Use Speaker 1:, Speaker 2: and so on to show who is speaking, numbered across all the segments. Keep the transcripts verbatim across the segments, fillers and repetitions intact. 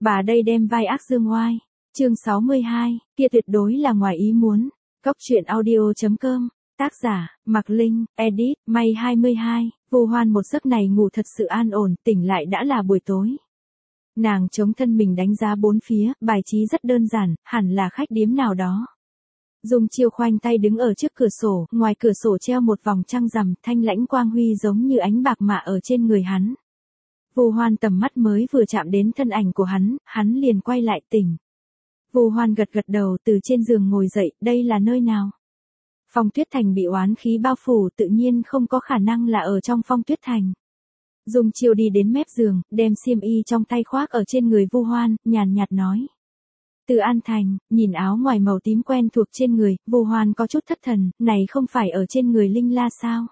Speaker 1: bà đây đem vai ác dương oai. Chương sáu mươi hai, kia tuyệt đối là ngoài ý muốn. Cốc truyện audio chấm com, tác giả, Mạc Linh, edit, May hai mươi hai, Vu Hoan một giấc này ngủ thật sự an ổn, tỉnh lại đã là buổi tối. Nàng chống thân mình đánh giá bốn phía, bài trí rất đơn giản, hẳn là khách điếm nào đó. Dung Chiêu khoanh tay đứng ở trước cửa sổ, ngoài cửa sổ treo một vòng trăng rằm, thanh lãnh quang huy giống như ánh bạc mạ ở trên người hắn. Vu Hoan tầm mắt mới vừa chạm đến thân ảnh của hắn, hắn liền quay lại tỉnh. Vu Hoan gật gật đầu từ trên giường ngồi dậy, đây là nơi nào? Phong Tuyết Thành bị oán khí bao phủ, tự nhiên không có khả năng là ở trong Phong Tuyết Thành. Dung Chiêu đi đến mép giường, đem xiêm y trong tay khoác ở trên người Vu Hoan, nhàn nhạt nói. Từ An Thành, nhìn áo ngoài màu tím quen thuộc trên người, Vu Hoan có chút thất thần, này không phải ở trên người Linh La sao?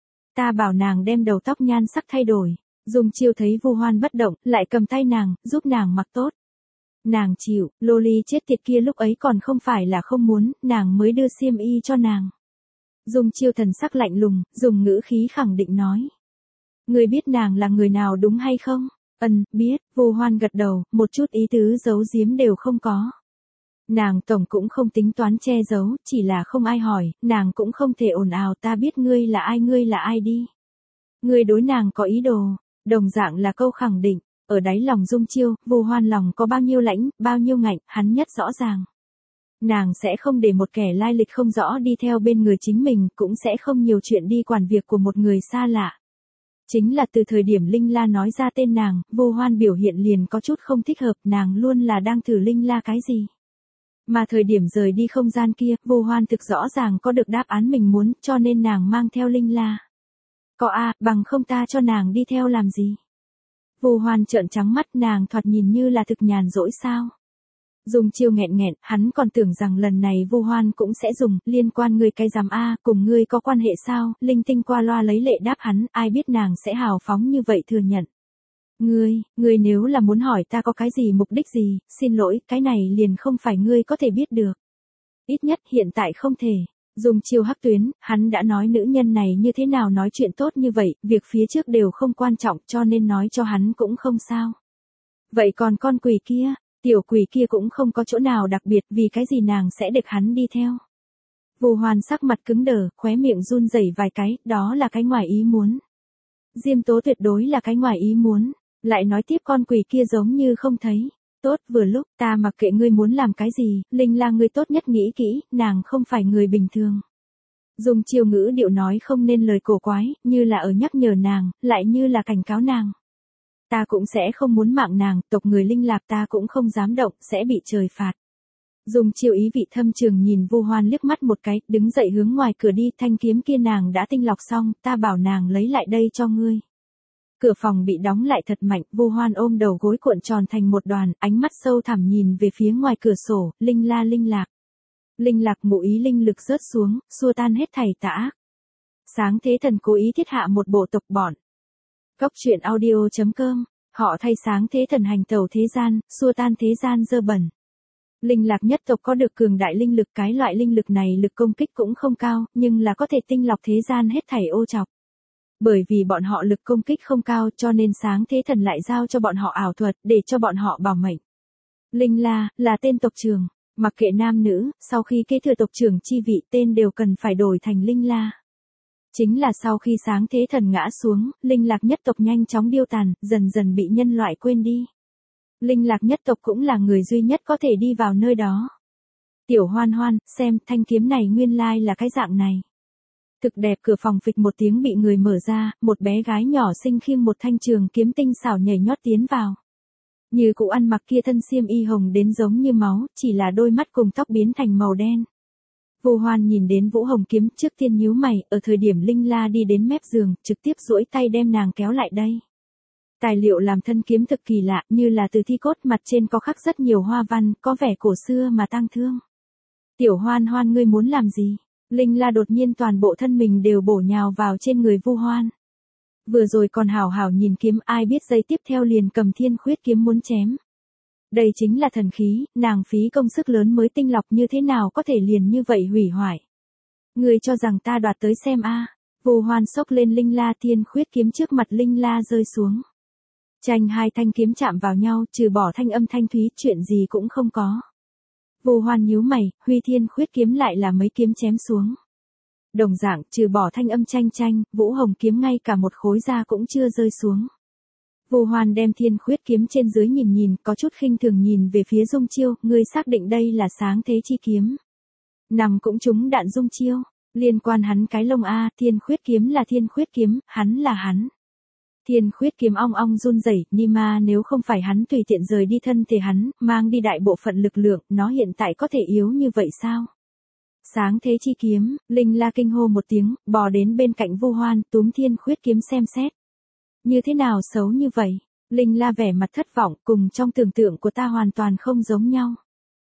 Speaker 1: Ta bảo nàng đem đầu tóc nhan sắc thay đổi. Dung Chiêu thấy Vu Hoan bất động, lại cầm tay nàng, giúp nàng mặc tốt. Nàng chịu, lô ly chết tiệt kia lúc ấy còn không phải là không muốn, nàng mới đưa xiêm y cho nàng. Dung Chiêu thần sắc lạnh lùng, dùng ngữ khí khẳng định nói. Ngươi biết nàng là người nào đúng hay không? Ừm, biết, Vu Hoan gật đầu, một chút ý tứ giấu giếm đều không có. Nàng tổng cũng không tính toán che giấu, chỉ là không ai hỏi, nàng cũng không thể ồn ào ta biết ngươi là ai ngươi là ai đi. Ngươi đối nàng có ý đồ, đồng dạng là câu khẳng định, ở đáy lòng Dung Chiêu, Vu Hoan lòng có bao nhiêu lãnh, bao nhiêu ngạnh, hắn nhất rõ ràng. Nàng sẽ không để một kẻ lai lịch không rõ đi theo bên người chính mình, cũng sẽ không nhiều chuyện đi quản việc của một người xa lạ. Chính là từ thời điểm Linh La nói ra tên nàng, Vu Hoan biểu hiện liền có chút không thích hợp, nàng luôn là đang thử Linh La cái gì. Mà thời điểm rời đi không gian kia, Vu Hoan thực rõ ràng có được đáp án mình muốn, cho nên nàng mang theo Linh La. Có a, bằng không ta cho nàng đi theo làm gì. Vu Hoan trợn trắng mắt, nàng thoạt nhìn như là thực nhàn rỗi sao. Dung Chiêu nghẹn nghẹn, hắn còn tưởng rằng lần này Vu Hoan cũng sẽ dùng, liên quan ngươi cái giám a, cùng ngươi có quan hệ sao, linh tinh qua loa lấy lệ đáp hắn, ai biết nàng sẽ hào phóng như vậy thừa nhận. Ngươi, ngươi nếu là muốn hỏi ta có cái gì mục đích gì, xin lỗi, cái này liền không phải ngươi có thể biết được. Ít nhất hiện tại không thể. Dung Chiêu hắc tuyến, hắn đã nói nữ nhân này như thế nào nói chuyện tốt như vậy, việc phía trước đều không quan trọng cho nên nói cho hắn cũng không sao. Vậy còn con quỷ kia, tiểu quỷ kia cũng không có chỗ nào đặc biệt vì cái gì nàng sẽ được hắn đi theo. Vu Hoan sắc mặt cứng đờ, khóe miệng run rẩy vài cái, đó là cái ngoài ý muốn. Diêm Tố tuyệt đối là cái ngoài ý muốn, lại nói tiếp con quỷ kia giống như không thấy. Tốt, vừa lúc, ta mặc kệ ngươi muốn làm cái gì, Linh La ngươi tốt nhất nghĩ kỹ, nàng không phải người bình thường. Dung Chiêu ngữ điệu nói không nên lời cổ quái, như là ở nhắc nhở nàng, lại như là cảnh cáo nàng. Ta cũng sẽ không muốn mạng nàng, tộc người Linh Lạc ta cũng không dám động, sẽ bị trời phạt. Dung Chiêu ý vị thâm trường nhìn Vu Hoan liếc mắt một cái, đứng dậy hướng ngoài cửa đi, thanh kiếm kia nàng đã tinh lọc xong, ta bảo nàng lấy lại đây cho ngươi. Cửa phòng bị đóng lại thật mạnh, Vu Hoan ôm đầu gối cuộn tròn thành một đoàn, ánh mắt sâu thẳm nhìn về phía ngoài cửa sổ, Linh La Linh Lạc. Linh Lạc ngụ ý linh lực rớt xuống, xua tan hết thảy tà ác. Sáng Thế Thần cố ý thiết hạ một bộ tộc bọn. Cốc truyện audio chấm com, họ thay Sáng Thế Thần hành tẩu thế gian, xua tan thế gian dơ bẩn. Linh Lạc nhất tộc có được cường đại linh lực, cái loại linh lực này lực công kích cũng không cao, nhưng là có thể tinh lọc thế gian hết thảy ô trọc. Bởi vì bọn họ lực công kích không cao cho nên Sáng Thế Thần lại giao cho bọn họ ảo thuật để cho bọn họ bảo mệnh. Linh La, là tên tộc trưởng, mặc kệ nam nữ, sau khi kế thừa tộc trưởng chi vị tên đều cần phải đổi thành Linh La. Chính là sau khi Sáng Thế Thần ngã xuống, Linh Lạc nhất tộc nhanh chóng điêu tàn, dần dần bị nhân loại quên đi. Linh Lạc nhất tộc cũng là người duy nhất có thể đi vào nơi đó. Tiểu Hoan Hoan, xem, thanh kiếm này nguyên lai là cái dạng này. Thực đẹp, cửa phòng phịch một tiếng bị người mở ra, một bé gái nhỏ xinh khiêng một thanh trường kiếm tinh xảo nhảy nhót tiến vào. Như cụ ăn mặc kia thân xiêm y hồng đến giống như máu, chỉ là đôi mắt cùng tóc biến thành màu đen. Vu Hoan nhìn đến Vũ Hồng kiếm trước tiên nhíu mày, ở thời điểm Linh La đi đến mép giường, trực tiếp duỗi tay đem nàng kéo lại đây. Tài liệu làm thân kiếm thực kỳ lạ, như là từ thi cốt, mặt trên có khắc rất nhiều hoa văn, có vẻ cổ xưa mà tang thương. Tiểu Hoan Hoan ngươi muốn làm gì? Linh La đột nhiên toàn bộ thân mình đều bổ nhào vào trên người Vu Hoan. Vừa rồi còn hảo hảo nhìn kiếm, ai biết giây tiếp theo liền cầm thiên khuyết kiếm muốn chém. Đây chính là thần khí, nàng phí công sức lớn mới tinh lọc, như thế nào có thể liền như vậy hủy hoại. Ngươi cho rằng ta đoạt tới xem a? Vu Hoan xốc lên Linh La thiên khuyết kiếm trước mặt Linh La rơi xuống. Chanh hai thanh kiếm chạm vào nhau, trừ bỏ thanh âm thanh thúy, chuyện gì cũng không có. Vu Hoan nhíu mày, Huy Thiên Khuyết kiếm lại là mấy kiếm chém xuống. Đồng dạng, trừ bỏ thanh âm chanh chanh, Vũ Hồng kiếm ngay cả một khối da cũng chưa rơi xuống. Vu Hoan đem Thiên Khuyết kiếm trên dưới nhìn nhìn, có chút khinh thường nhìn về phía Dung Chiêu, ngươi xác định đây là Sáng Thế Chi kiếm. Nằm cũng trúng đạn Dung Chiêu, liên quan hắn cái lông a, Thiên Khuyết kiếm là Thiên Khuyết kiếm, hắn là hắn. Thiên Khuyết kiếm ong ong run rẩy, Nima nếu không phải hắn tùy tiện rời đi thân thể hắn, mang đi đại bộ phận lực lượng, nó hiện tại có thể yếu như vậy sao? Sáng Thế Chi kiếm, Linh La kinh hô một tiếng, bò đến bên cạnh Vu Hoan, túm Thiên Khuyết kiếm xem xét. Như thế nào xấu như vậy? Linh La vẻ mặt thất vọng, cùng trong tưởng tượng của ta hoàn toàn không giống nhau.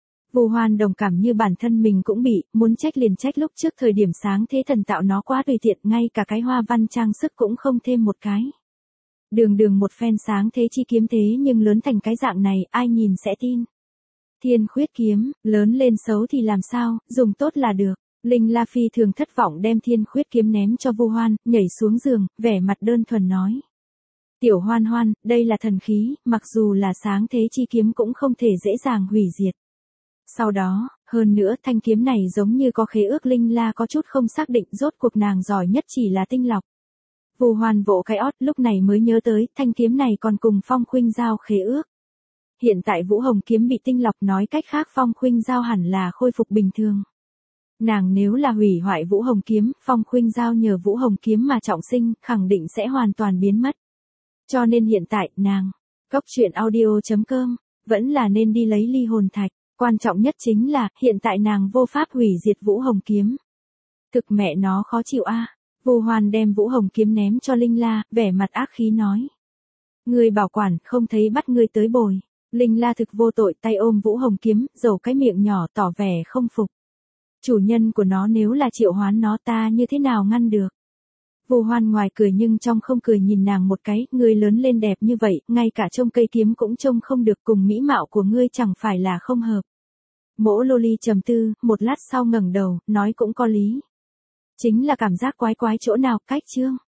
Speaker 1: Vu Hoan đồng cảm như bản thân mình cũng bị, muốn trách liền trách lúc trước thời điểm Sáng Thế Thần tạo nó quá tùy tiện, ngay cả cái hoa văn trang sức cũng không thêm một cái. Đường đường một phen Sáng Thế Chi kiếm thế nhưng lớn thành cái dạng này, ai nhìn sẽ tin. Thiên Khuyết kiếm, lớn lên xấu thì làm sao, dùng tốt là được. Linh La phi thường thất vọng đem Thiên Khuyết kiếm ném cho Vu Hoan, nhảy xuống giường, vẻ mặt đơn thuần nói. Tiểu Hoan Hoan, đây là thần khí, mặc dù là Sáng Thế Chi kiếm cũng không thể dễ dàng hủy diệt. Sau đó, hơn nữa thanh kiếm này giống như có khế ước, Linh La có chút không xác định, rốt cuộc nàng giỏi nhất chỉ là tinh lọc. Vu Hoan vỗ cái ót, lúc này mới nhớ tới, thanh kiếm này còn cùng Phong Khuynh Giao khế ước. Hiện tại Vũ Hồng kiếm bị tinh lọc, nói cách khác Phong Khuynh Giao hẳn là khôi phục bình thường. Nàng nếu là hủy hoại Vũ Hồng kiếm, Phong Khuynh Giao nhờ Vũ Hồng kiếm mà trọng sinh, khẳng định sẽ hoàn toàn biến mất. Cho nên hiện tại, nàng, Cốc Truyện Audio chấm com, vẫn là nên đi lấy ly hồn thạch. Quan trọng nhất chính là, hiện tại nàng vô pháp hủy diệt Vũ Hồng kiếm. Thực mẹ nó khó chịu a. À. Vu Hoan đem Vũ Hồng kiếm ném cho Linh La, vẻ mặt ác khí nói. Ngươi bảo quản, không thấy bắt ngươi tới bồi. Linh La thực vô tội, tay ôm Vũ Hồng kiếm, dầu cái miệng nhỏ tỏ vẻ không phục. Chủ nhân của nó nếu là triệu hoán nó, ta như thế nào ngăn được. Vu Hoan ngoài cười nhưng trong không cười nhìn nàng một cái, ngươi lớn lên đẹp như vậy, ngay cả trông cây kiếm cũng trông không được, cùng mỹ mạo của ngươi chẳng phải là không hợp. Mỗ Lô Ly trầm tư, một lát sau ngẩng đầu, nói cũng có lý. Chính là cảm giác quái quái chỗ nào, cách chương.